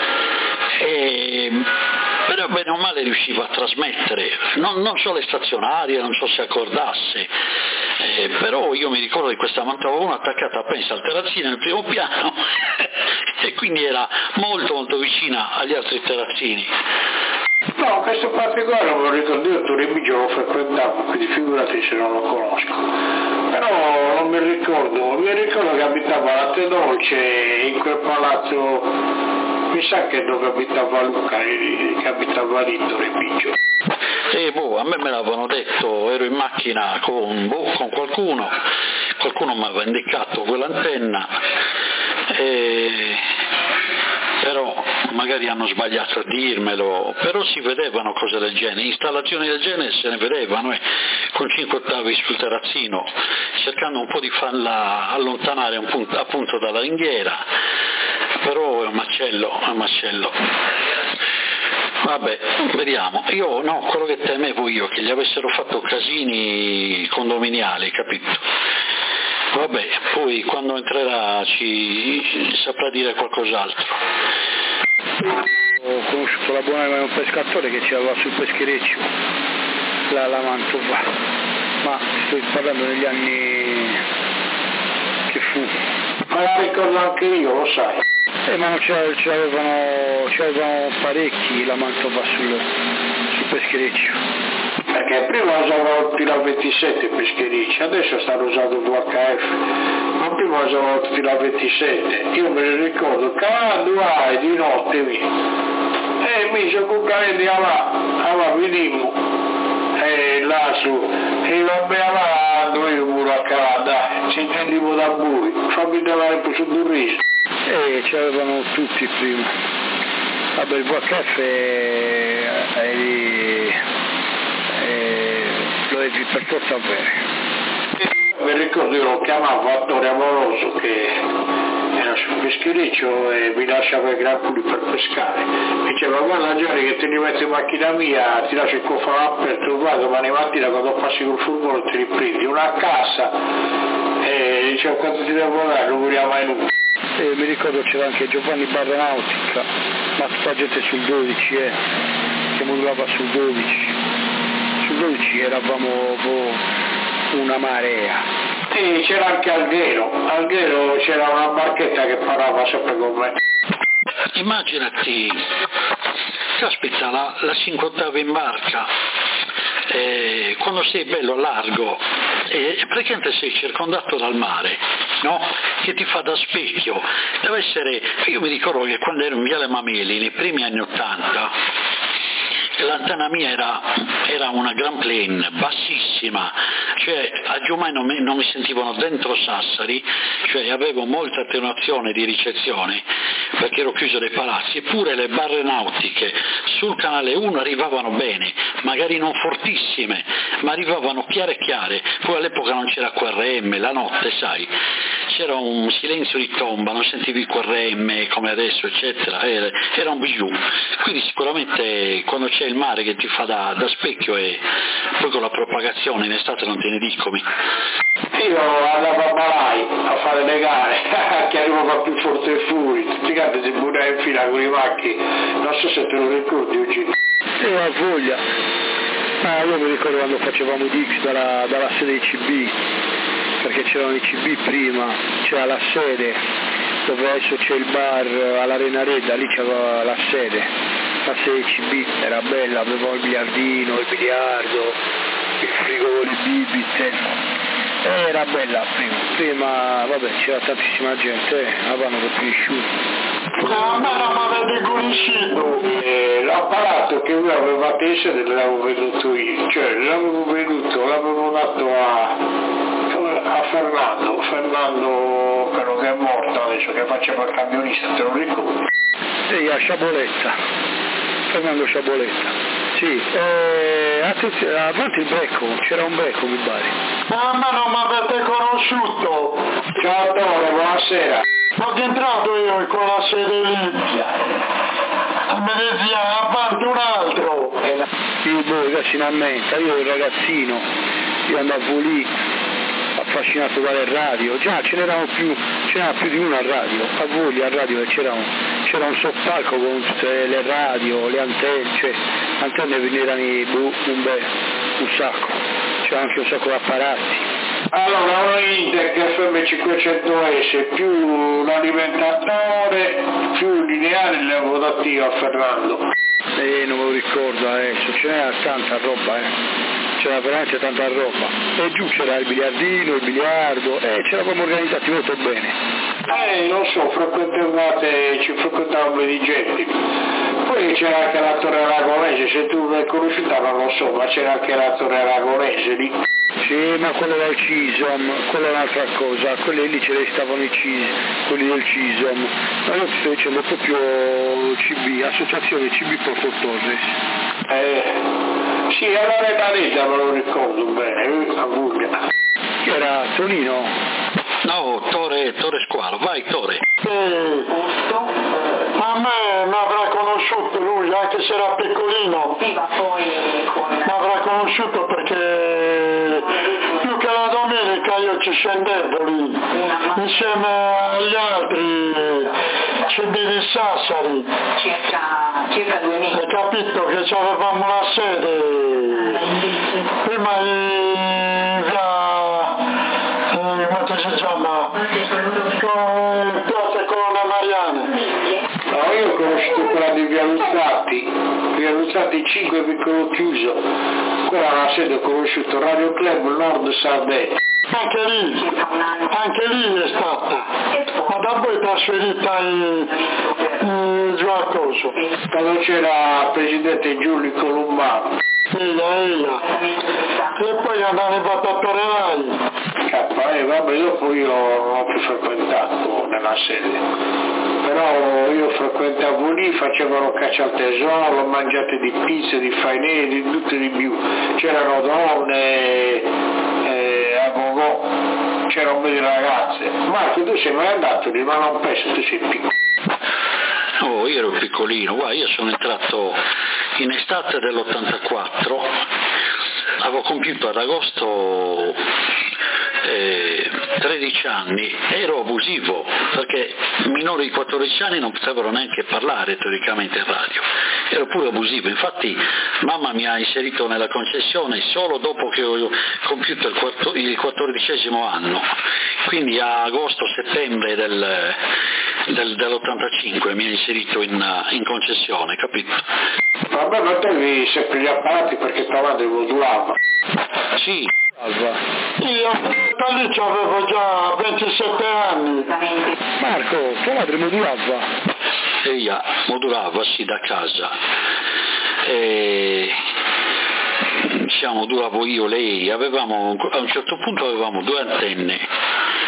E, però bene o male riusciva a trasmettere, non, non so le stazionarie, non so se accordasse, eh, però io mi ricordo di questa Mantova uno attaccata pensa al terrazzino nel primo piano e quindi era molto molto vicina agli altri terrazzini. No, questo particolare me lo ricordo, io Torrebigio lo frequentavo, quindi figurati se non lo conosco. Però non mi ricordo, mi ricordo che abitava a Latte Dolce in quel palazzo, mi sa che dove abitava Luca, che abitava lì Torrebigio. E boh, a me me l'avevano detto, ero in macchina con, boh, con qualcuno, qualcuno mi aveva indicato quell'antenna, e... però magari hanno sbagliato a dirmelo, però si vedevano cose del genere, installazioni del genere se ne vedevano, eh, con cinque ottavi sul terrazzino, cercando un po' di farla allontanare un punto, appunto dalla ringhiera, però è un macello, è un macello. Vabbè, vediamo. Io no, quello che temevo io, che gli avessero fatto casini condominiali, capito? Vabbè, poi quando entrerà ci saprà dire qualcos'altro. Ho conosciuto la buona di un pescatore che ci aveva sul peschereccio, la, la Mantova, ma sto parlando degli anni che fu. Ma la ricordo anche io, lo sai. Eh, ma non ce l'avevano, ce l'avevano parecchi la Mantova sul, sul peschereccio. Perché prima usavano tutti la ventisette pescherecci, adesso stanno usando V H F, ma prima usavano tutti la ventisette. Io me ne ricordo, quando hai di notte mi, e mi sono cuccaretti là, allora venimmo, e là su, e vabbè là io pure a casa, ci intendiamo da voi, fammi dare più su due riso. E ce l'avevano tutti prima. Vabbè, il V H F è, è, è, lo devi per forza avere. Mi ricordo io lo chiamavo attore amoroso che era sul peschereccio e mi lasciava i grappoli per pescare. Mi diceva guarda Gianni che te li metto in macchina mia, ti lascio il cofano aperto, guarda domani mattina quando passi col furgone te li prendi, una a casa e diceva quanto ti devo dare, non vogliamo mai nulla. E mi ricordo c'era anche Giovanni Barranautica, ma tutta gente sul dodici, eh, che modulava sul dodici. Sul dodici eravamo boh, una marea. E c'era anche Alghero, Alghero c'era una barchetta che parlava sempre con me. Immaginati, caspita, la, la si incontrava in barca, eh, quando sei bello largo, e eh, praticamente sei circondato dal mare, no? Che ti fa da specchio. Deve essere, io mi ricordo che quando ero in Viale Mameli, nei primi anni Ottanta, l'antenna mia era, era una Grand Plain, bassissima, cioè a giù mai non mi, non mi sentivano dentro Sassari, cioè avevo molta attenuazione di ricezione perché ero chiuso dai palazzi, eppure le barre nautiche sul canale uno arrivavano bene, magari non fortissime, ma arrivavano chiare chiare, poi all'epoca non c'era Q R M, la notte sai, c'era un silenzio di tomba, non sentivi il Q R M come adesso eccetera, era, era un bijou, quindi sicuramente quando c'è il mare che ti fa da, da specchio e poi con la propagazione in estate non te ne dico. Io andavo a Malai a fare le gare, che arrivava più forte e fuori, tutti quanti si buttavano in fila con i macchi, non so se te lo ricordi Eugenio. E ho voglia, ah, io mi ricordo quando facevamo i Dix dalla, dalla sede I C B, perché c'erano i C B prima, c'era la sede, dove adesso c'è il bar all'Arena Redda, lì c'era la sede, la sede I C B era bella, avevamo il biliardino, il biliardo, il frigo, le bibite. Era bella prima, prima vabbè c'era tantissima gente, eh, avevano conosciuto. Ma me non mi avete conosciuto, eh, l'apparato che lui aveva teso l'avevo veduto io, cioè l'avevo veduto, l'avevo dato a, a Fernando, Fernando quello che è morto adesso, che faceva il camionista, te lo ricordi? Sì, a Sciaboletta, Fernando Sciaboletta. Sì, eh, attenzione, avanti il becco, c'era un becco mi pare. Ma me non mi avete conosciuto. Ciao Tore, buonasera. Sono entrato io in quella sede lì. Mi diceva avanti un altro. Io boh, ragazzinamente, io ero ragazzino, io andavo lì affascinato dalle radio, già ce n'erano più, c'era più di una radio, a voi a radio c'era un, c'era un soppalco con tutte le radio, le antenne, cioè antenne venivano un bel, un sacco, c'era anche un sacco di apparati. Allora una Intec F M cinquecento S più l'alimentatore più lineare l'avevo dato io a Fernando. Eh non me lo ricordo adesso, ce n'era tanta roba eh. C'era veramente tanta roba, e giù c'era il biliardino, il biliardo, e ci eravamo organizzati molto bene. Eh, non so, frequentavate, ci frequentavamo di gente. Poi c'era anche l'attore aragonese, se tu l'hai conosciuta non lo so, ma c'era anche l'attore aragonese lì. Sì, ma quello era il CISOM, quella è un'altra cosa, quelli lì ce ne stavano i CIS, quelli del CISOM. Ma io ti sto dicendo proprio C B, Associazione C B Porto Torres. Eh, sì, all'Arena Redda me lo ricordo bene, a Puglia. Chi era Tonino? No, Tore, Tore Squalo, vai Tore. Sì, a me mi avrà conosciuto lui, anche se era piccolino. Sì, ma poi con... Mi avrà conosciuto perché più che la domenica io ci scendevo lì, insieme agli altri C B di Sassari. circa, circa duemila. Hai capito che avevamo la sede prima in via, eh, come si chiama? Con Piazza Colonna Mariana. No, io ho conosciuto quella di Via Luzzati, Via Luzzati cinque piccolo chiuso, quella è una sede, ho conosciuto Radio Club Nord Sardegna. Anche lì, anche lì è stata, ma da poi trasferita in, in giù a Coso, quando c'era il presidente Giulio Columbano. Ella, ella. E poi andava in Vatatorelai. K, eh, vabbè, dopo io non ho più frequentato nella sede, però io frequentavo lì, facevano caccia al tesoro, mangiate di pizza, di fainè, di tutto di più, c'erano donne, eh, a gogo, c'erano belle ragazze. Marco, tu sei mai andato lì, ma non penso, tu sei piccolo. Oh, io ero piccolino, guarda, io sono entrato in estate dell'ottantaquattro, avevo compiuto ad agosto eh, tredici anni, ero abusivo perché minori di quattordici anni non potevano neanche parlare teoricamente in radio, ero pure abusivo, infatti mamma mi ha inserito nella concessione solo dopo che ho compiuto il, quarto, il quattordicesimo anno, quindi a agosto-settembre del, del, dell'ottantacinque mi ha inserito in, in concessione, capito? Vabbè, ma te avevi sempre gli apparati perché tua madre modulava. Sì. Io da lì avevo già ventisette anni. Marco, tua madre modulava? Ella modulava, sì, da casa. E... diciamo, modulavo io, lei, avevamo, a un certo punto avevamo due antenne.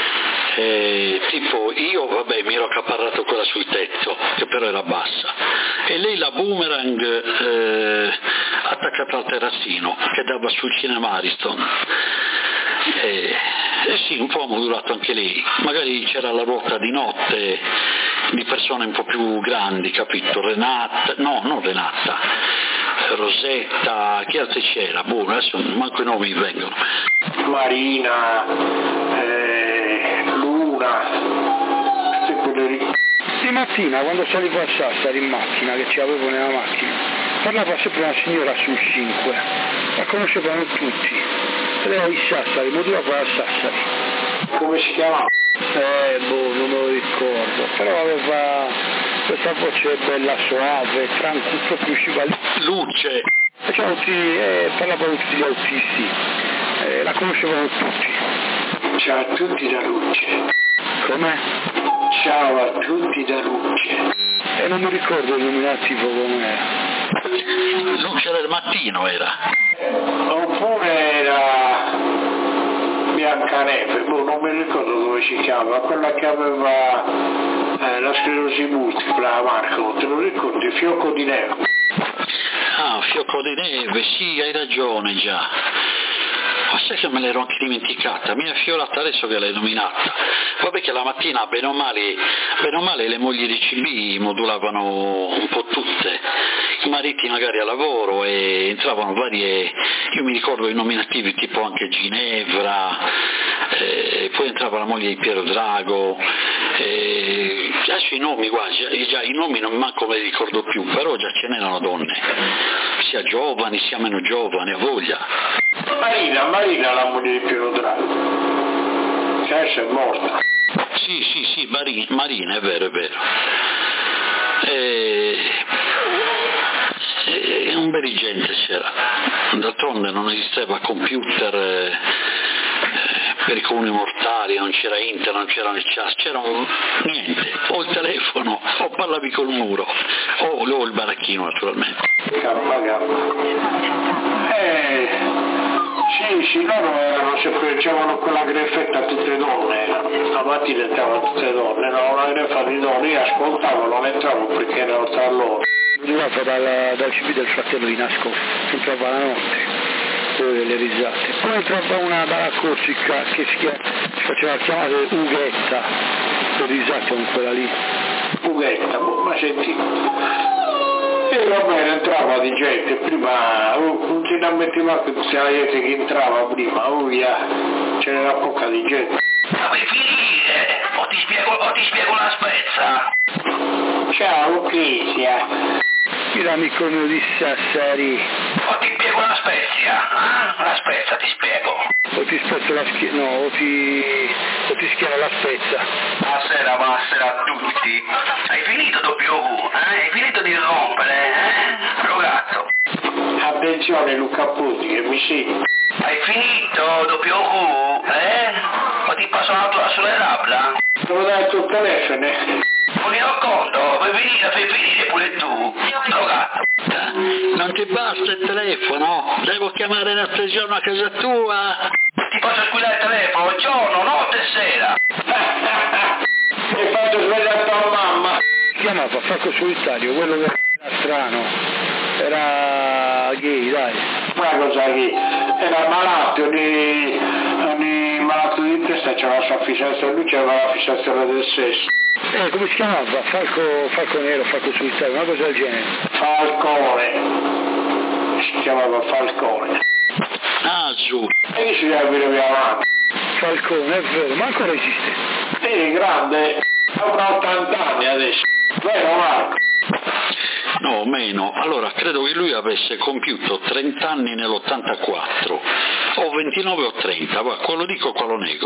Eh, tipo io vabbè mi ero accaparrato quella sul tetto che però era bassa e lei la boomerang eh, attaccata al terrazzino che dava sul cinema Ariston e eh, sì, un po' modulato anche lei, magari c'era la ruota di notte di persone un po' più grandi, capito? Renata, no, non Renata, Rosetta, chi altri c'era? Boh, adesso manco i nomi mi vengono. Marina, eh, Luna, queste quelle lì. Di mattina quando salivo a Sassari in macchina, che ci avevo nella macchina, parlava sempre una signora sul cinque, la conoscevano tutti, lei di Sassari, modulava a Sassari. Come si chiamava? Eh, boh, non me lo ricordo, però aveva questa voce bella soave, tranquilla, proprio usciva lì. Luce! Ciao, tutti, eh, parlava con tutti gli autisti, eh, la conoscevano tutti. Ciao a tutti da Luce. Com'è? Ciao a tutti da Luce. E eh, non mi ricordo il nominativo com'era. Luce del mattino era. Oppure era Biancaneve, boh, non mi ricordo come si chiama, quella che aveva eh, la sclerosi multipla, Marco, te lo ricordi? Fiocco di neve. Ah, Fiocco di neve, sì, hai ragione già. Ma sai che me l'ero anche dimenticata, mi è affiorata adesso che l'hai nominata. Vabbè che la mattina, bene o male, bene o male le mogli di C B modulavano un po' tutte, i mariti magari a lavoro e entravano varie, io mi ricordo i nominativi tipo anche Ginevra, eh, poi entrava la moglie di Piero Drago, eh, adesso i nomi, guarda, già, già i nomi non manco me li ricordo più, però già ce n'erano donne, sia giovani sia meno giovani, a voglia. Marina, Marina la moglie di Piero Drago, che adesso è morta. Sì, sì, sì, Marina, Marina, è vero, è vero. E... e un bel gente c'era, d'altronde non esisteva computer eh, per i comuni mortali, non c'era internet, non c'era il chat, c'era un... niente, o il telefono, o parlavi col muro, o, o il baracchino naturalmente. Cappa, cappa. Eh... Sì, sì, loro erano, si facevano quella greffetta a tutte le donne, stamattina entravano tutte le donne, erano una greffa di donne, io ascoltavo, non entravo perché erano tra loro. Modulava dal, dal C B del fratello di nascosto, entrava la notte, poi delle risate. Poi entrava una dalla Corsica che si, chiama, si faceva chiamare Ughetta, le risate con quella lì. Ughetta, ma senti. E va bene, entrava di gente, prima oh, non ce ne ammetteva che c'era gente che entrava prima, oh via, ce n'era poca di gente. Ma vuoi finire? O ti spiego, o ti spiego una spezza? Ciao Crisia. Io l'amico mio di Sassari. O ti spiego una spezia? Ah, una spezza ti spiego. O ti spezzo la schiena, no, o ti, o ti schiena la spezza. Buonasera, buonasera a tutti. Hai finito doppio U, eh? Hai finito di rompere, eh? Drogato. Attenzione Luca Puti che mi senti. Hai finito doppio U, eh? O ti passo una tua sulle labbra? Devo dare il tuo telefono. Non mi racconto, puoi finire, fai finire pure tu. Drogato. Non ti basta il telefono? Devo chiamare l'altro giorno a casa tua? Ti posso squillare il telefono giorno, notte e sera. Mi faccio svegliare tua mamma. Si chiamava Falco Solitario, quello che era strano, era gay, dai. Ma cosa gay? Era malato di, di malato di testa, c'era la sua fissazione, lui c'era la fissazione del sesso. Eh, come si chiamava? Falco, Falco Nero, Falco Solitario, una cosa del genere. Falcone. Si chiamava Falcone. Ah, giù. E lì si deve venire via avanti. Falcone, è vero, ma ancora esiste. Sì, grande, avrà ottanta anni adesso. Vero Marco? No, meno. Allora, credo che lui avesse compiuto trenta anni nell'ottantaquattro, o ventinove o trenta, va, quello dico, quello nego.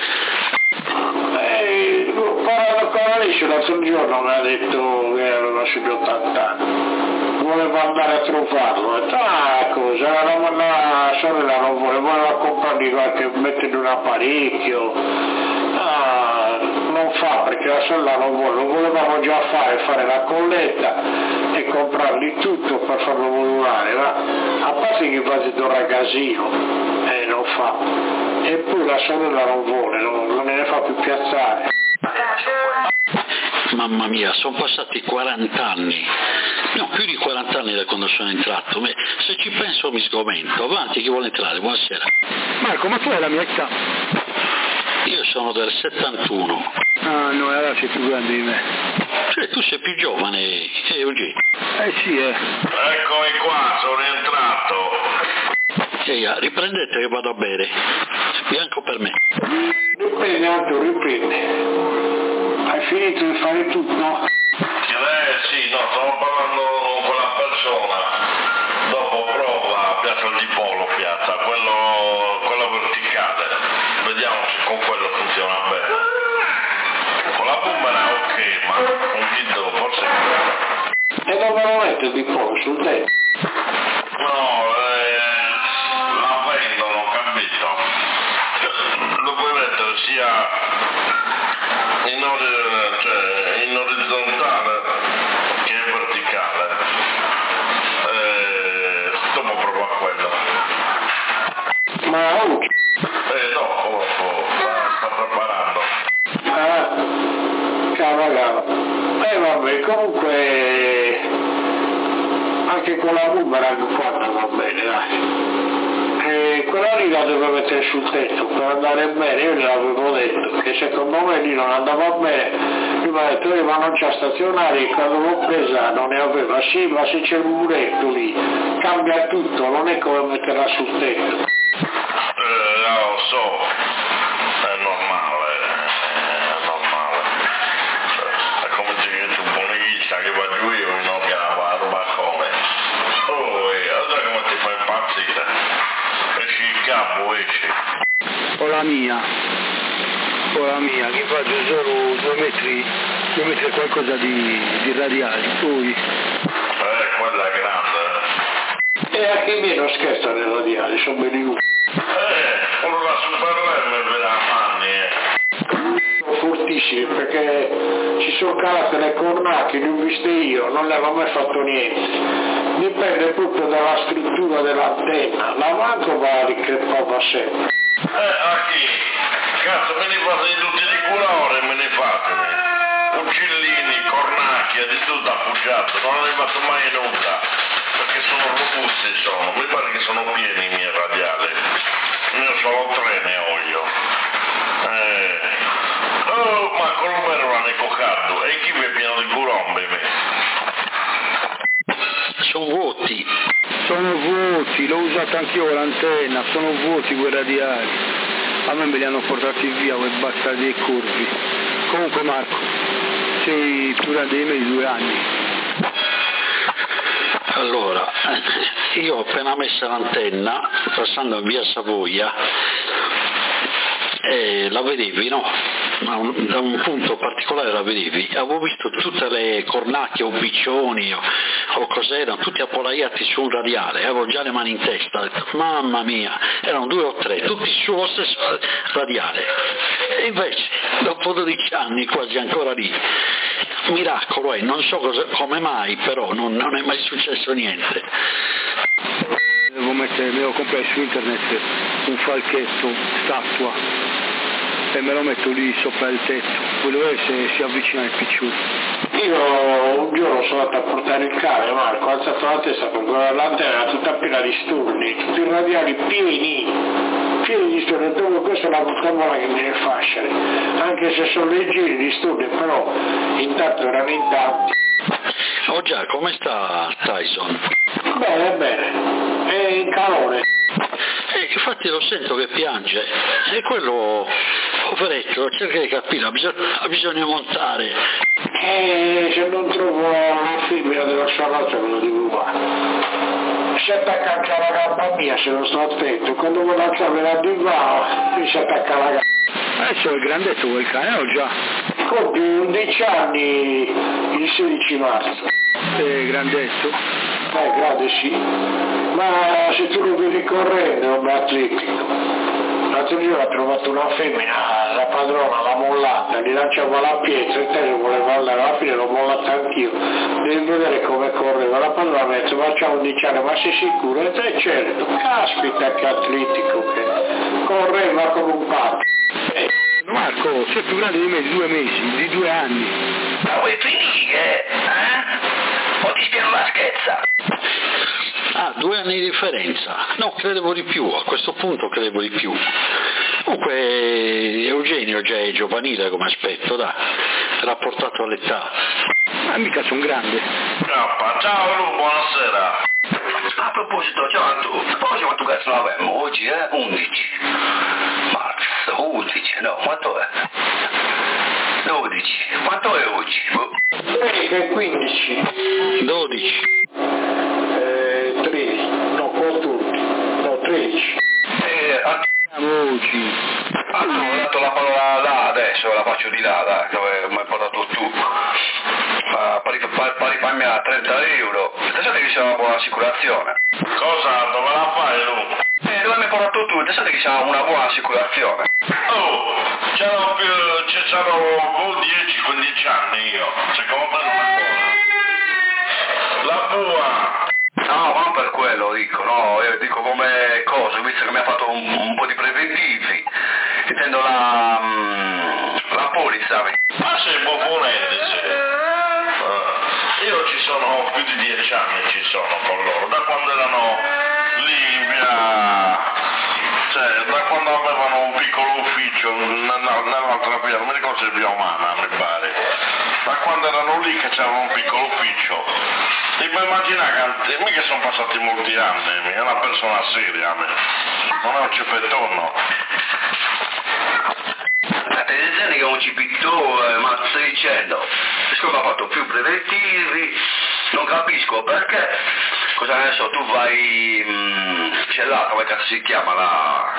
Eh, parlando con Alice l'altro giorno mi ha detto che aveva sugli ottanta anni. Voleva andare a trovarlo, ho detto, ah cosa, la, la sorella non vuole, voleva comprargli qualche, mettergli un apparecchio, ah, non fa perché la sorella non vuole, lo volevamo già fare, fare la colletta e comprargli tutto per farlo volare, ma a parte che fa tutto un ragazzino e eh, non fa, e poi la sorella non vuole, non, non ne fa più piazzare. Mamma mia, sono passati quaranta anni, no, più di quaranta anni da quando sono entrato. Se ci penso mi sgomento. Avanti, chi vuole entrare? Buonasera. Marco, ma tu hai la mia età? Io sono del settantuno. Ah no, allora sei più grande di me. Cioè tu sei più giovane, eh, Eugenio? Eh sì, eh. Eccomi qua, sono rientrato. Ehi, riprendete che vado a bere. Bianco per me. Riprendi, Anto, riprendi. Hai finito di fare tutto? Eh sì, no, stavo parlando con quella persona. Dopo prova Piazza di Polo, piazza, quello, quello verticale. Vediamo se con quello funziona bene. Con la boomerang ok, ma con Guido forse. E dove lo metto di Polo? Sul tetto? No, eh, la vendono, capito? Lo puoi mettere sia in, ori- cioè, in orizzontale che in verticale. Eh, dopo prova quello. Ma oh, Eh no, dopo sta, sta preparando. ah, cava cava. Eh vabbè, comunque anche con la boomerang qua va bene, dai. E quella lì la deve mettere sul tetto per andare bene, io gliel'avevo detto, che secondo me lì non andava bene, lui mi ha detto eh, ma non c'è stazionario, e quando l'ho presa non ne aveva, sì ma se c'è il muretto lì, cambia tutto, non è come metterla sul tetto. Eh, no, lo so, è normale, è normale. Cioè, è come se io tu buonista che va giù io in occhio alla roba come. Oh, e allora come ti fai impazzire? Esci il capo, esci. Ho la mia. Ho la mia, che faccio solo due metri, due metri e qualcosa di, di radiali, poi. Eh, quella è grande. E anche i miei non scherzano nei radiali, sono belli lunghi. Eh, quello la Super M per la Manni, eh. Fortissimi perché ci sono calate le cornacchie, le ho viste io, non le avevo mai fatto niente. Dipende proprio dalla struttura dell'antenna, la manco va ricrepata sempre. Eh, a chi? Cazzo, me ne fate di tutti di colore, me ne fate. Uccellini, cornacchie, di tutto appoggiato, non ne fatto mai nulla. Perché sono robusti, sono. Mi pare che sono pieni i miei radiali. Ne ho solo tre, ne ho io. Eh. Oh, ma con lo vero l'hanno coccato. E chi mi è pieno di curombe, me? Sono vuoti. Sono vuoti, l'ho usato anch'io l'antenna, sono vuoti quei radiali. A me me li hanno portati via quei bastardi e curvi. Comunque Marco, sei più grande di me di due anni. Allora, io ho appena messo l'antenna, passando a via Savoia, e la vedevi, no? Da un, da un punto particolare la vedevi, avevo visto tutte le cornacchie o piccioni o, o cos'erano, tutti appollaiati su un radiale, avevo già le mani in testa, ho detto, mamma mia, erano due o tre, tutti sullo stesso radiale, e invece dopo dodici anni quasi ancora lì, miracolo, eh, non so cosa, come mai, però non, non è mai successo niente. Devo mettere, devo comprare su internet un falchetto, statua, e me lo metto lì sopra il tetto, voglio vedere se si avvicina il piccione. Io un giorno sono andato a portare il cane, Marco, ho alzato la testa per guardare l'antenna, tutta piena di sturni, tutti i radiali pieni, pieni di sturni, dopo questa è una buttambola che mi deve fasciare, anche se sono leggeri di sturni, però intanto erano in tanti. Oh già, come sta Tyson? Bene, bene, è in calore. Eh, infatti lo sento che piange, e quello, poveretto, cerca di capire, ha bisogno, ha bisogno di montare. E se non trovo una femmina della sua razza me lo devo fare. Si attacca anche alla gamba mia se non sto attento, quando vuole alzarmi la diva mi si attacca alla gamba. Adesso è il grandetto quel cane o già? Compie undici anni il sedici marzo. È grandetto? Eh, grande sì, ma se tu lo vedi correndo è un atletico. L'altro giorno ho trovato una femmina, la padrona l'ha mollata, gli lanciava la pietra e te lo voleva andare, alla fine l'ho mollata anch'io. Devi vedere come correva, la padrona mi ha detto ma c'ha undici anni, ma sei sicuro? E te certo, caspita che atletico che correva come un pazzo. Eh. Marco, sei più grande di me di due mesi, di due anni. Ma vuoi finire? Eh? O ti spiego la scherza? Ah, due anni di differenza. No, credevo di più, a questo punto credevo di più. Comunque Eugenio già è giovanile come aspetto, dai, rapportato all'età. Ma mica sono grande. Ciao, ciao Lu, buonasera. A proposito, ciao a tu. Oggi quanto cazzo ne abbiamo? Oggi è undici marzo, undici, no, quanto è? dodici, quanto è oggi? Vedi che è quindici. dodici. Eh, tredici, no, quattordici, no, tredici. Eh, a... Oggi. Ah, no, ho dato la parola là adesso, la faccio di là, dai, dove mi hai portato tu. Uh, pari, pari, pari fammi a trenta euro. Pensate che sia una buona assicurazione. Cosa? Dove la fai Lu? Eh, dove mi hai portato tu? Pensate che sia una buona assicurazione. Oh, c'ero più, c'ero dieci quindici anni io, se compri una cosa. La bua. No, ma non per quello dico, no, io dico come cosa, visto che mi ha fatto un, un po' di preventivi, intendo la, la polizza. Ma sei buonente, uh, io ci sono più di dieci anni, ci sono con loro, da quando erano lì in via, cioè da quando avevano un piccolo ufficio nell'altra via, non mi ricordo se via Umana mi pare, da quando erano lì che c'era un piccolo ufficio. E mi immagina che mica sono passati molti anni, è una persona seria, non è un cipettone. Attenzione che è un cipittone, ma sto dicendo, siccome ha fatto più preventivi, non capisco perché, cosa ne so, tu vai, mh, c'è là, come cazzo si chiama, la,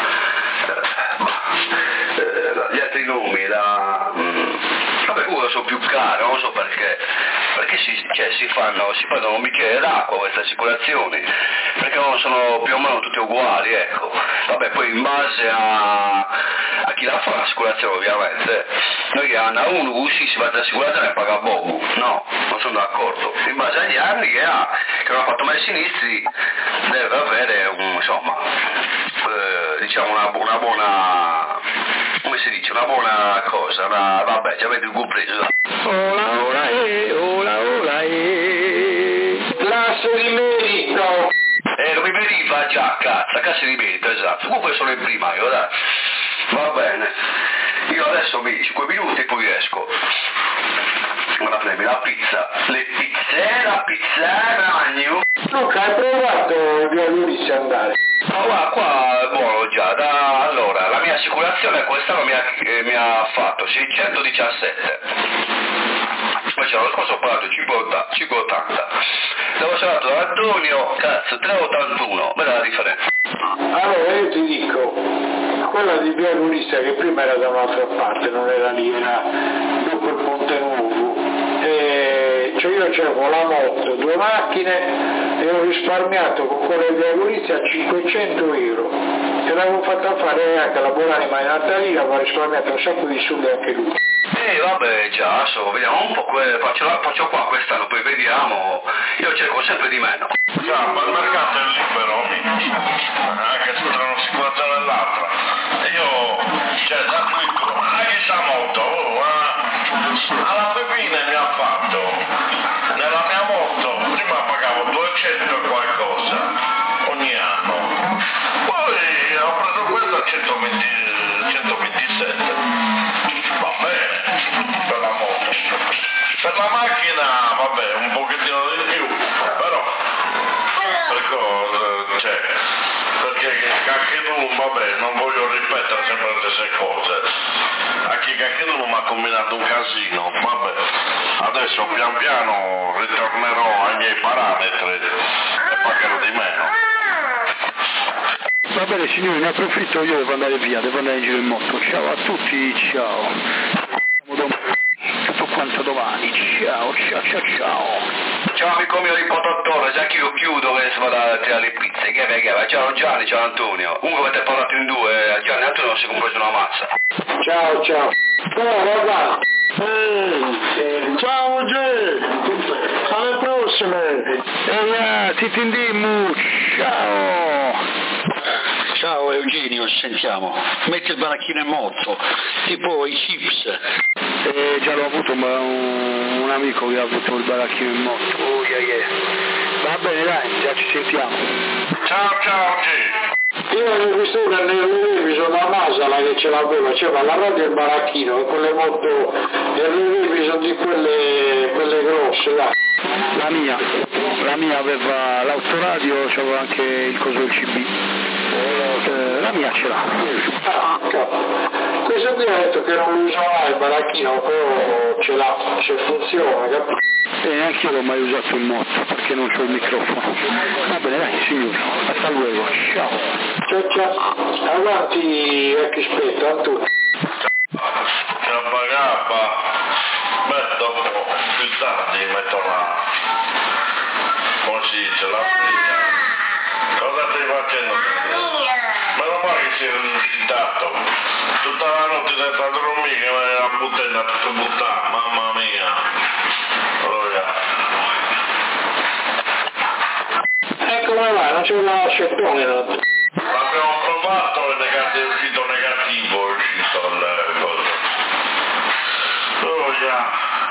eh, gli altri nomi, la, mh, vabbè, comunque sono più cari, non so perché. Perché si, cioè, si, fanno, si prendono un bicchiere d'acqua queste assicurazioni, perché non sono più o meno tutte uguali, ecco. Vabbè, poi in base a, a chi la fa l'assicurazione ovviamente, noi che hanno uno sì, si fa l'assicurazione e paga poco, no, non sono d'accordo. In base agli anni che ha, che non ha fatto mai sinistri, deve avere un, insomma, eh, diciamo una, una buona, come si dice, una buona cosa, una, vabbè, già avete compreso. Ola, ola, eh, ola, ola, eh. Classe di merito. Eh, non mi veniva già, cazzo, classe di merito, esatto. Comunque sono il primario, dai. Va bene. Io adesso mi cinque minuti e poi esco. Vado a prendermi la pizza. Le pizze, la pizza, ragno. Luca, hai provato via Lurizia andare? Ma guarda, qua è buono già. Da, allora, la mia assicurazione quest'anno mi ha, eh, mi ha fatto seicentodiciassette. Invece l'anno scorso ho pagato cinque e ottanta. L'avevo salvato da Antonio, cazzo, tre e ottantuno, vedi la differenza. Allora io ti dico, quella di via Lurizia che prima era da un'altra parte, non era lì, era dopo il Ponte Nuovo. E cioè io c'avevo la moto, due macchine e ho risparmiato con quella di via Lurizia cinquecento euro. E l'avevo fatta fare anche la buonanima in Natalina, ma ho risparmiato un sacco di soldi anche lui. Eh vabbè già, so, vediamo un po', que- faccio, faccio qua quest'anno, poi vediamo, io cerco sempre di meno. Già, ma il mercato è libero, anche se c'è un'assicurazione dell'altra. E io, cioè, da qui, ma che sta moto, oh, eh? Alla Pepina mi ha fatto, nella mia moto, prima pagavo duecento e qualcosa ogni anno, poi ho preso questa a centoventi, centoventisette, va bene, per la moto. Per la macchina, vabbè, un pochettino di più, però, perché, cioè, perché anche tu, vabbè, non voglio ripetere sempre le stesse cose, anche anche tu mi ha combinato un casino, vabbè, adesso pian piano ritornerò ai miei parametri e pagherò di meno. Va bene signori, ne approfitto, io devo andare via, devo andare in giro in moto. Ciao a tutti, ciao. Tutto quanto domani, ciao, ciao, ciao, ciao. Ciao amico mio ripotottore, già che io chiudo che si va a tirare le pizze, che è, che è? Ciao Gianni, ciao Antonio. Comunque avete parlato in due, a Gianni e Antonio si è compreso una mazza. Ciao, ciao. Ciao ragazzi. Eh, ciao G. Alle prossime. E ti tindimmo, ciao. Ciao Eugenio, sentiamo, metti il baracchino in moto, tipo i chips. Eh, già l'ho avuto, ma un, un amico che ha avuto il baracchino in moto. Oh, yeah, yeah. Va bene, dai, già ci sentiamo. Ciao, ciao, G. Io ho visto che nel Revision la Masala che ce l'aveva, c'era la radio e il baracchino, e quelle moto nel Revision di quelle, quelle grosse, là. La mia, la mia aveva l'autoradio, c'aveva anche il coso del C B. Eh, la mia ce l'ha. Ah, questo qui ha detto che non lo usava il baracchino, però ce l'ha, se funziona, capito? E neanche io l'ho mai usato in moto perché non c'ho il microfono. Va bene, dai signori, hasta luego, ciao. Ciao ciao, avanti a chi aspetta, a tutti. Ciao Bagappa, beh dopo più tardi metto la, come si dice, la figlia. Cosa stai facendo? Meno male che si è risuscitato. Tutta la notte senza dormire che me la puttana tutto buttato, mamma mia. Allora. E come va? Non c'è una scettone, no? L'abbiamo provato